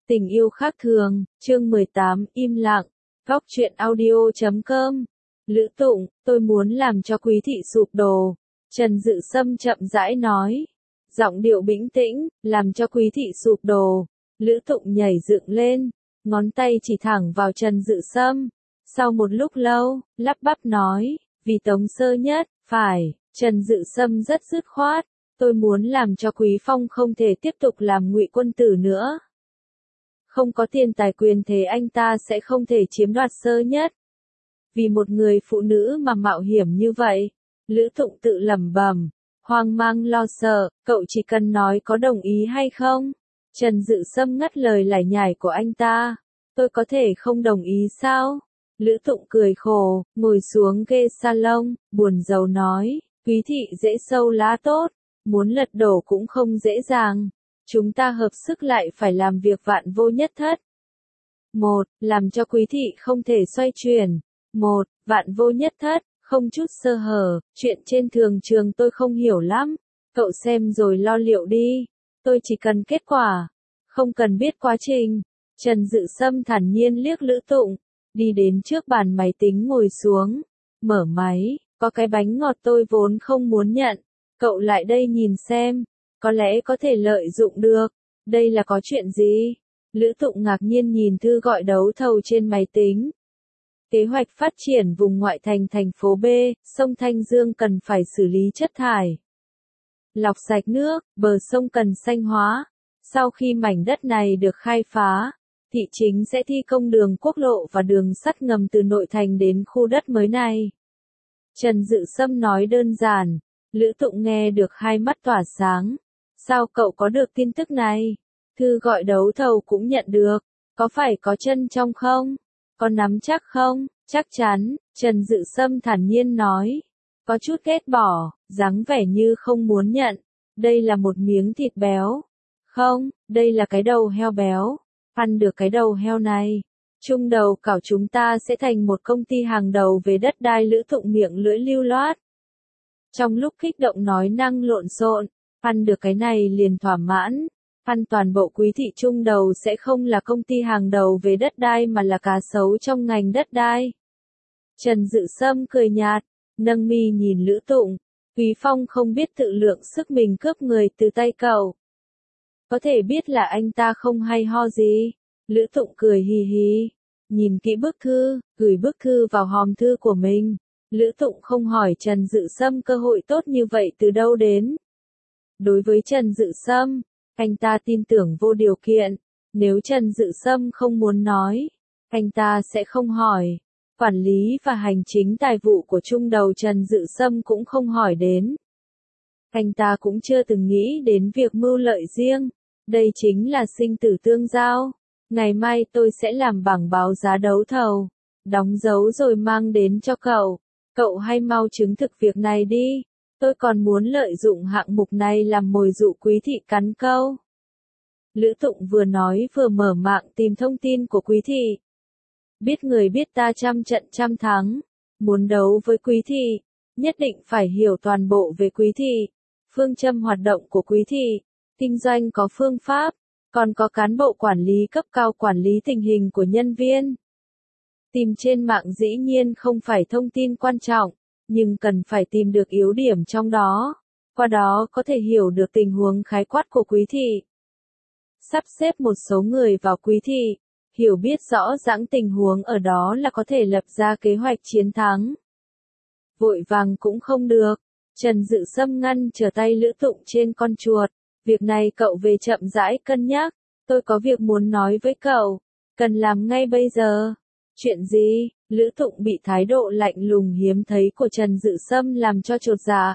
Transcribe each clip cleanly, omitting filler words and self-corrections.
Tình yêu khác thường, chương 18, im lặng, góc truyện audio.com. Lữ Tụng, tôi muốn làm cho quý thị sụp đổ. Trần Dự Sâm chậm rãi nói. Giọng điệu bĩnh tĩnh, làm cho quý thị sụp đổ. Lữ Tụng nhảy dựng lên, ngón tay chỉ thẳng vào Trần Dự Sâm. Sau một lúc lâu, lắp bắp nói, vì Tống Sơ Nhất, phải. Trần Dự Sâm rất dứt khoát. Tôi muốn làm cho Quý Phong không thể tiếp tục làm ngụy quân tử nữa. Không có tiền tài quyền thế anh ta sẽ không thể chiếm đoạt Sơ Nhất. Vì một người phụ nữ mà mạo hiểm như vậy, Lữ Tụng tự lẩm bẩm, hoang mang lo sợ, cậu chỉ cần nói có đồng ý hay không. Trần Dự Sâm ngắt lời lải nhải của anh ta, tôi có thể không đồng ý sao? Lữ Tụng cười khổ, ngồi xuống ghế salon, buồn rầu nói, Quý thị dễ sâu lá tốt, muốn lật đổ cũng không dễ dàng. Chúng ta hợp sức lại phải làm việc vạn vô nhất thất. 1. Làm cho Quý thị không thể xoay chuyển. 1. Vạn vô nhất thất, không chút sơ hở, chuyện trên thường trường tôi không hiểu lắm. Cậu xem rồi lo liệu đi. Tôi chỉ cần kết quả, không cần biết quá trình. Trần Dự Sâm thản nhiên liếc Lữ Tụng, đi đến trước bàn máy tính ngồi xuống, mở máy, có cái bánh ngọt tôi vốn không muốn nhận. Cậu lại đây nhìn xem, có lẽ có thể lợi dụng được. Đây là có chuyện gì? Lữ Tụng ngạc nhiên nhìn thư gọi đấu thầu trên máy tính. Kế hoạch phát triển vùng ngoại thành thành phố B, sông Thanh Dương cần phải xử lý chất thải, lọc sạch nước, bờ sông cần xanh hóa. Sau khi mảnh đất này được khai phá, thị chính sẽ thi công đường quốc lộ và đường sắt ngầm từ nội thành đến khu đất mới này. Trần Dự Sâm nói đơn giản. Lữ Tụng nghe được hai mắt tỏa sáng. Sao cậu có được tin tức này? Thư gọi đấu thầu cũng nhận được. Có phải có chân trong không? Có nắm chắc không? Chắc chắn, Trần Dự Sâm thản nhiên nói. Có chút ghét bỏ, dáng vẻ như không muốn nhận. Đây là một miếng thịt béo. Không, đây là cái đầu heo béo. Ăn được cái đầu heo này, chung đầu cảo chúng ta sẽ thành một công ty hàng đầu về đất đai. Lữ Tụng miệng lưỡi lưu loát. Trong lúc kích động nói năng lộn xộn, ăn được cái này liền thỏa mãn. Ăn toàn bộ Quý thị chung đầu sẽ không là công ty hàng đầu về đất đai mà là cá sấu trong ngành đất đai. Trần Dự Sâm cười nhạt, nâng mi nhìn Lữ Tụng. Quý Phong không biết tự lượng sức mình cướp người từ tay cậu. Có thể biết là anh ta không hay ho gì. Lữ Tụng cười hì hì, nhìn kỹ bức thư, gửi bức thư vào hòm thư của mình. Lữ Tụng không hỏi Trần Dự Sâm cơ hội tốt như vậy từ đâu đến. Đối với Trần Dự Sâm, anh ta tin tưởng vô điều kiện. Nếu Trần Dự Sâm không muốn nói, anh ta sẽ không hỏi. Quản lý và hành chính tài vụ của trung đầu Trần Dự Sâm cũng không hỏi đến. Anh ta cũng chưa từng nghĩ đến việc mưu lợi riêng. Đây chính là sinh tử tương giao. Ngày mai tôi sẽ làm bảng báo giá đấu thầu, đóng dấu rồi mang đến cho cậu. Cậu hay mau chứng thực việc này đi. Tôi còn muốn lợi dụng hạng mục này làm mồi dụ Quý thị cắn câu. Lữ Tụng vừa nói vừa mở mạng tìm thông tin của Quý thị. Biết người biết ta trăm trận trăm thắng. Muốn đấu với Quý thị, nhất định phải hiểu toàn bộ về Quý thị, phương châm hoạt động của Quý thị, kinh doanh có phương pháp, còn có cán bộ quản lý cấp cao quản lý tình hình của nhân viên. Tìm trên mạng dĩ nhiên không phải thông tin quan trọng, nhưng cần phải tìm được yếu điểm trong đó, qua đó có thể hiểu được tình huống khái quát của Quý thị. Sắp xếp một số người vào Quý thị, hiểu biết rõ ràng tình huống ở đó là có thể lập ra kế hoạch chiến thắng. Vội vàng cũng không được. Trần Dự Sâm ngăn trở tay Lữ Tụng trên con chuột. Việc này cậu về chậm rãi cân nhắc. Tôi có việc muốn nói với cậu. Cần làm ngay bây giờ. Chuyện gì? Lữ Tụng bị thái độ lạnh lùng hiếm thấy của Trần Dự Sâm làm cho chột dạ.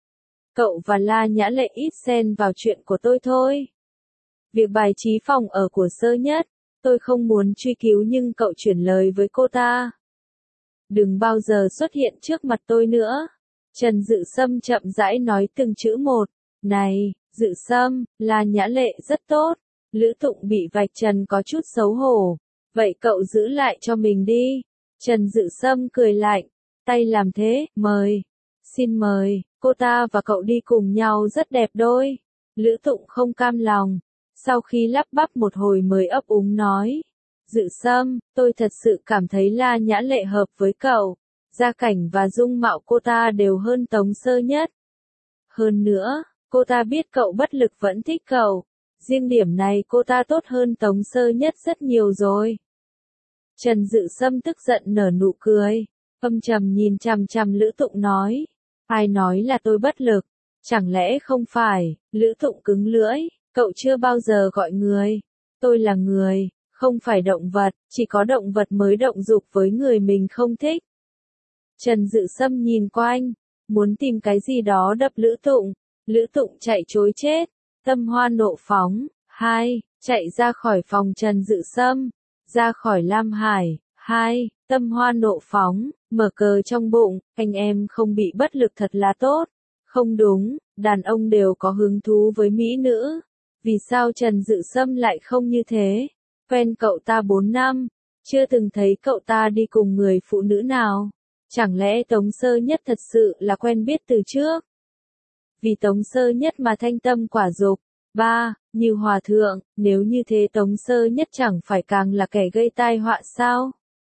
Cậu và La Nhã Lệ ít xen vào chuyện của tôi thôi. Việc bài trí phòng ở của Sơ Nhất, tôi không muốn truy cứu nhưng cậu chuyển lời với cô ta. Đừng bao giờ xuất hiện trước mặt tôi nữa. Trần Dự Sâm chậm rãi nói từng chữ một. Này, Dự Sâm, La Nhã Lệ rất tốt. Lữ Tụng bị vạch trần có chút xấu hổ. Vậy cậu giữ lại cho mình đi. Trần Dự Sâm cười lạnh. Tay làm thế, mời. Xin mời, cô ta và cậu đi cùng nhau rất đẹp đôi. Lữ Tụng không cam lòng. Sau khi lắp bắp một hồi mới ấp úng nói. Dự Sâm, tôi thật sự cảm thấy La Nhã Lệ hợp với cậu. Gia cảnh và dung mạo cô ta đều hơn Tống Sơ Nhất. Hơn nữa, cô ta biết cậu bất lực vẫn thích cậu. Riêng điểm này cô ta tốt hơn Tống Sơ Nhất rất nhiều rồi. Trần Dự Sâm tức giận nở nụ cười. Âm trầm nhìn chằm chằm Lữ Tụng nói. Ai nói là tôi bất lực? Chẳng lẽ không phải? Lữ Tụng cứng lưỡi. Cậu chưa bao giờ gọi người. Tôi là người, không phải động vật, chỉ có động vật mới động dục với người mình không thích. Trần Dự Sâm nhìn quanh, muốn tìm cái gì đó đập Lữ Tụng. Lữ Tụng chạy trối chết, tâm hoa nộ phóng. 2. Chạy ra khỏi phòng Trần Dự Sâm, ra khỏi Lam Hải. 2. Tâm hoa nộ phóng, mở cờ trong bụng, anh em không bị bất lực thật là tốt. Không đúng, đàn ông đều có hứng thú với mỹ nữ. Vì sao Trần Dự Sâm lại không như thế? Quen cậu ta 4 năm, chưa từng thấy cậu ta đi cùng người phụ nữ nào. Chẳng lẽ Tống Sơ Nhất thật sự là quen biết từ trước? Vì Tống Sơ Nhất mà thanh tâm quả dục. 3. Như hòa thượng, nếu như thế Tống Sơ Nhất chẳng phải càng là kẻ gây tai họa sao?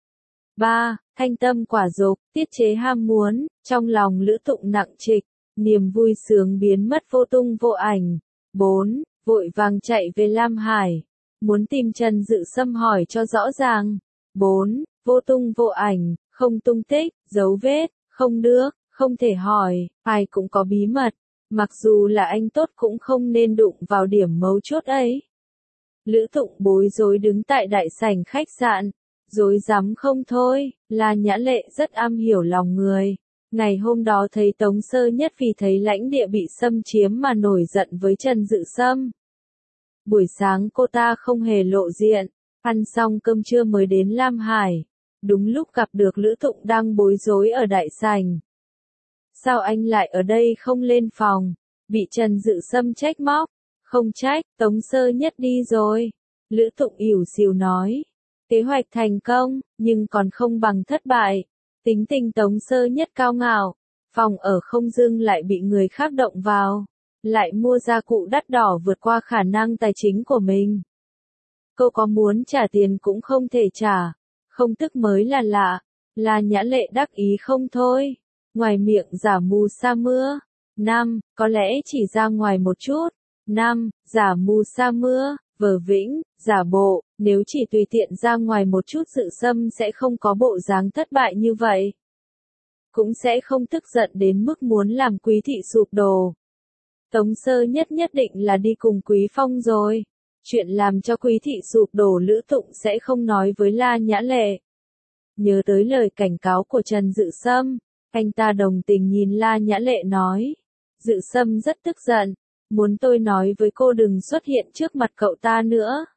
3. Thanh tâm quả dục, tiết chế ham muốn, trong lòng Lữ Tụng nặng trịch, niềm vui sướng biến mất vô tung vô ảnh. 4. Vội vàng chạy về Lam Hải, muốn tìm Trần Dự Sâm hỏi cho rõ ràng. 4. Vô tung vô ảnh, không tung tích, dấu vết, không được, không thể hỏi, ai cũng có bí mật, mặc dù là anh tốt cũng không nên đụng vào điểm mấu chốt ấy. Lữ Tụng bối rối đứng tại đại sảnh khách sạn, rối rắm không thôi. La Nhã Lệ rất am hiểu lòng người. Ngày hôm đó thấy Tống Sơ Nhất vì thấy lãnh địa bị xâm chiếm mà nổi giận với Trần Dự Sâm. Buổi sáng cô ta không hề lộ diện, ăn xong cơm trưa mới đến Lam Hải. Đúng lúc gặp được Lữ Tụng đang bối rối ở đại sảnh. Sao anh lại ở đây không lên phòng? Bị Trần Dự Sâm trách móc. Không trách, Tống Sơ Nhất đi rồi. Lữ Tụng ỉu xìu nói. Kế hoạch thành công, nhưng còn không bằng thất bại. Tính tình Tống Sơ Nhất cao ngạo. Phòng ở không dưng lại bị người khác động vào. Lại mua gia cụ đắt đỏ vượt qua khả năng tài chính của mình. Cô có muốn trả tiền cũng không thể trả. Không tức mới là lạ. La Nhã Lệ đắc ý không thôi. Ngoài miệng giả mù sa mưa. 5. Có lẽ chỉ ra ngoài một chút. 5. Giả mù sa mưa, vờ vĩnh, giả bộ. Nếu chỉ tùy tiện ra ngoài một chút Dự Sâm sẽ không có bộ dáng thất bại như vậy. Cũng sẽ không tức giận đến mức muốn làm Quý thị sụp đổ. Tống Sơ Nhất nhất định là đi cùng Quý Phong rồi. Chuyện làm cho Quý thị sụp đổ Lữ Tụng sẽ không nói với La Nhã Lệ. Nhớ tới lời cảnh cáo của Trần Dự Sâm, anh ta đồng tình nhìn La Nhã Lệ nói. Dự Sâm rất tức giận, muốn tôi nói với cô đừng xuất hiện trước mặt cậu ta nữa.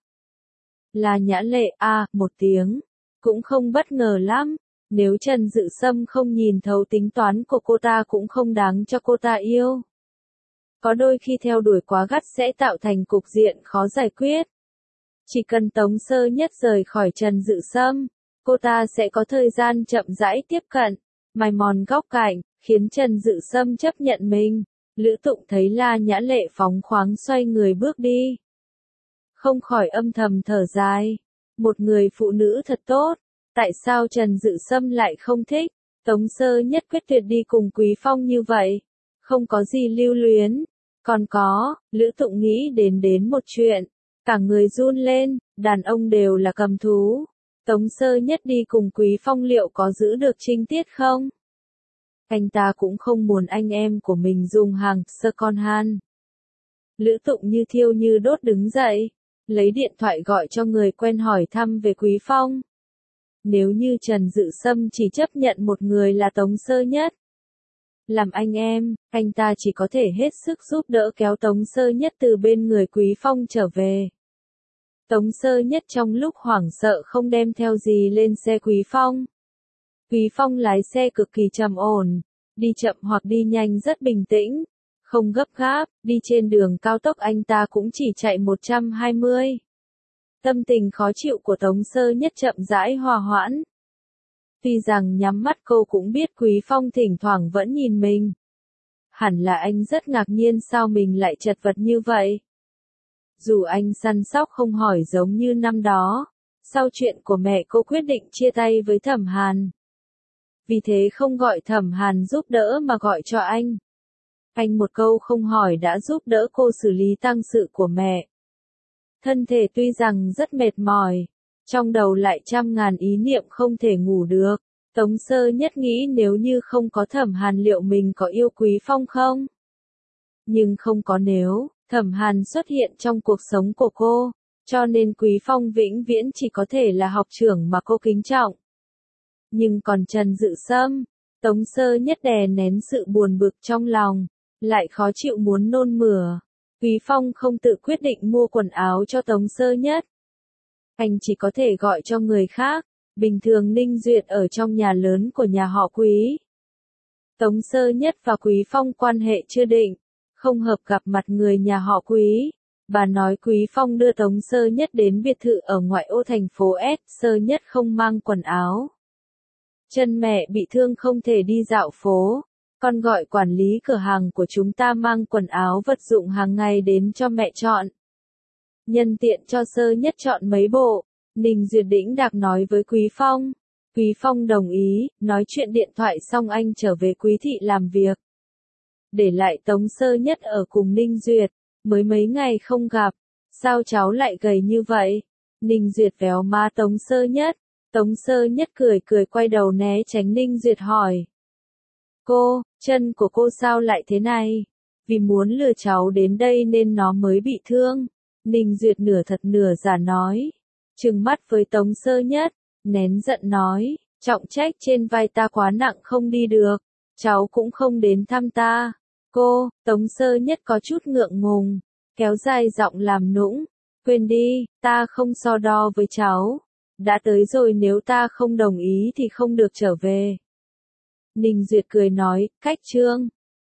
La Nhã Lệ một tiếng, cũng không bất ngờ lắm. Nếu Trần Dự Sâm không nhìn thấu tính toán của cô ta cũng không đáng cho cô ta yêu. Có đôi khi theo đuổi quá gắt sẽ tạo thành cục diện khó giải quyết. Chỉ cần Tống Sơ Nhất rời khỏi Trần Dự Sâm, cô ta sẽ có thời gian chậm rãi tiếp cận, mài mòn góc cạnh, khiến Trần Dự Sâm chấp nhận mình. Lữ Tụng thấy La Nhã Lệ phóng khoáng xoay người bước đi. Không khỏi âm thầm thở dài. Một người phụ nữ thật tốt. Tại sao Trần Dự Sâm lại không thích? Tống Sơ Nhất quyết tuyệt đi cùng Quý Phong như vậy. Không có gì lưu luyến. Còn có, Lữ Tụng nghĩ đến một chuyện. Cả người run lên, đàn ông đều là cầm thú. Tống Sơ Nhất đi cùng Quý Phong liệu có giữ được trinh tiết không? Anh ta cũng không muốn anh em của mình dùng hàng second hand. Lữ Tụng như thiêu như đốt đứng dậy, lấy điện thoại gọi cho người quen hỏi thăm về Quý Phong. Nếu như Trần Dự Sâm chỉ chấp nhận một người là Tống Sơ Nhất, làm anh em, anh ta chỉ có thể hết sức giúp đỡ kéo Tống Sơ Nhất từ bên người Quý Phong trở về. Tống Sơ Nhất trong lúc hoảng sợ không đem theo gì lên xe Quý Phong. Quý Phong lái xe cực kỳ trầm ổn, đi chậm hoặc đi nhanh rất bình tĩnh, không gấp gáp, đi trên đường cao tốc anh ta cũng chỉ chạy 120. Tâm tình khó chịu của Tống Sơ Nhất chậm rãi hòa hoãn. Tuy rằng nhắm mắt cô cũng biết Quý Phong thỉnh thoảng vẫn nhìn mình. Hẳn là anh rất ngạc nhiên sao mình lại chật vật như vậy. Dù anh săn sóc không hỏi giống như năm đó, sau chuyện của mẹ cô quyết định chia tay với Thẩm Hàn. Vì thế không gọi Thẩm Hàn giúp đỡ mà gọi cho anh. Anh một câu không hỏi đã giúp đỡ cô xử lý tang sự của mẹ. Thân thể tuy rằng rất mệt mỏi, trong đầu lại trăm ngàn ý niệm không thể ngủ được. Tống Sơ Nhất nghĩ nếu như không có Thẩm Hàn liệu mình có yêu Quý Phong không? Nhưng không có nếu, Thẩm Hàn xuất hiện trong cuộc sống của cô, cho nên Quý Phong vĩnh viễn chỉ có thể là học trưởng mà cô kính trọng. Nhưng còn Trần Dự Sâm, Tống Sơ Nhất đè nén sự buồn bực trong lòng, lại khó chịu muốn nôn mửa. Quý Phong không tự quyết định mua quần áo cho Tống Sơ Nhất. Anh chỉ có thể gọi cho người khác, bình thường Ninh Duyệt ở trong nhà lớn của nhà họ Quý. Tống Sơ Nhất và Quý Phong quan hệ chưa định, không hợp gặp mặt người nhà họ Quý. Bà nói Quý Phong đưa Tống Sơ Nhất đến biệt thự ở ngoại ô thành phố S, Sơ Nhất không mang quần áo. Chân mẹ bị thương không thể đi dạo phố, con gọi quản lý cửa hàng của chúng ta mang quần áo vật dụng hàng ngày đến cho mẹ chọn. Nhân tiện cho Sơ Nhất chọn mấy bộ, Ninh Duyệt đĩnh đạc nói với Quý Phong. Quý Phong đồng ý, nói chuyện điện thoại xong anh trở về Quý thị làm việc. Để lại Tống Sơ Nhất ở cùng Ninh Duyệt, mới mấy ngày không gặp, sao cháu lại gầy như vậy? Ninh Duyệt véo má Tống Sơ Nhất. Tống Sơ Nhất cười cười quay đầu né tránh Ninh Duyệt hỏi. Cô, chân của cô sao lại thế này? Vì muốn lừa cháu đến đây nên nó mới bị thương. Ninh Duyệt nửa thật nửa giả nói. Trừng mắt với Tống Sơ Nhất, nén giận nói, trọng trách trên vai ta quá nặng không đi được, cháu cũng không đến thăm ta. Cô, Tống Sơ Nhất có chút ngượng ngùng, kéo dài giọng làm nũng, quên đi, ta không so đo với cháu. Đã tới rồi nếu ta không đồng ý thì không được trở về. Ninh Duyệt cười nói, cách trương.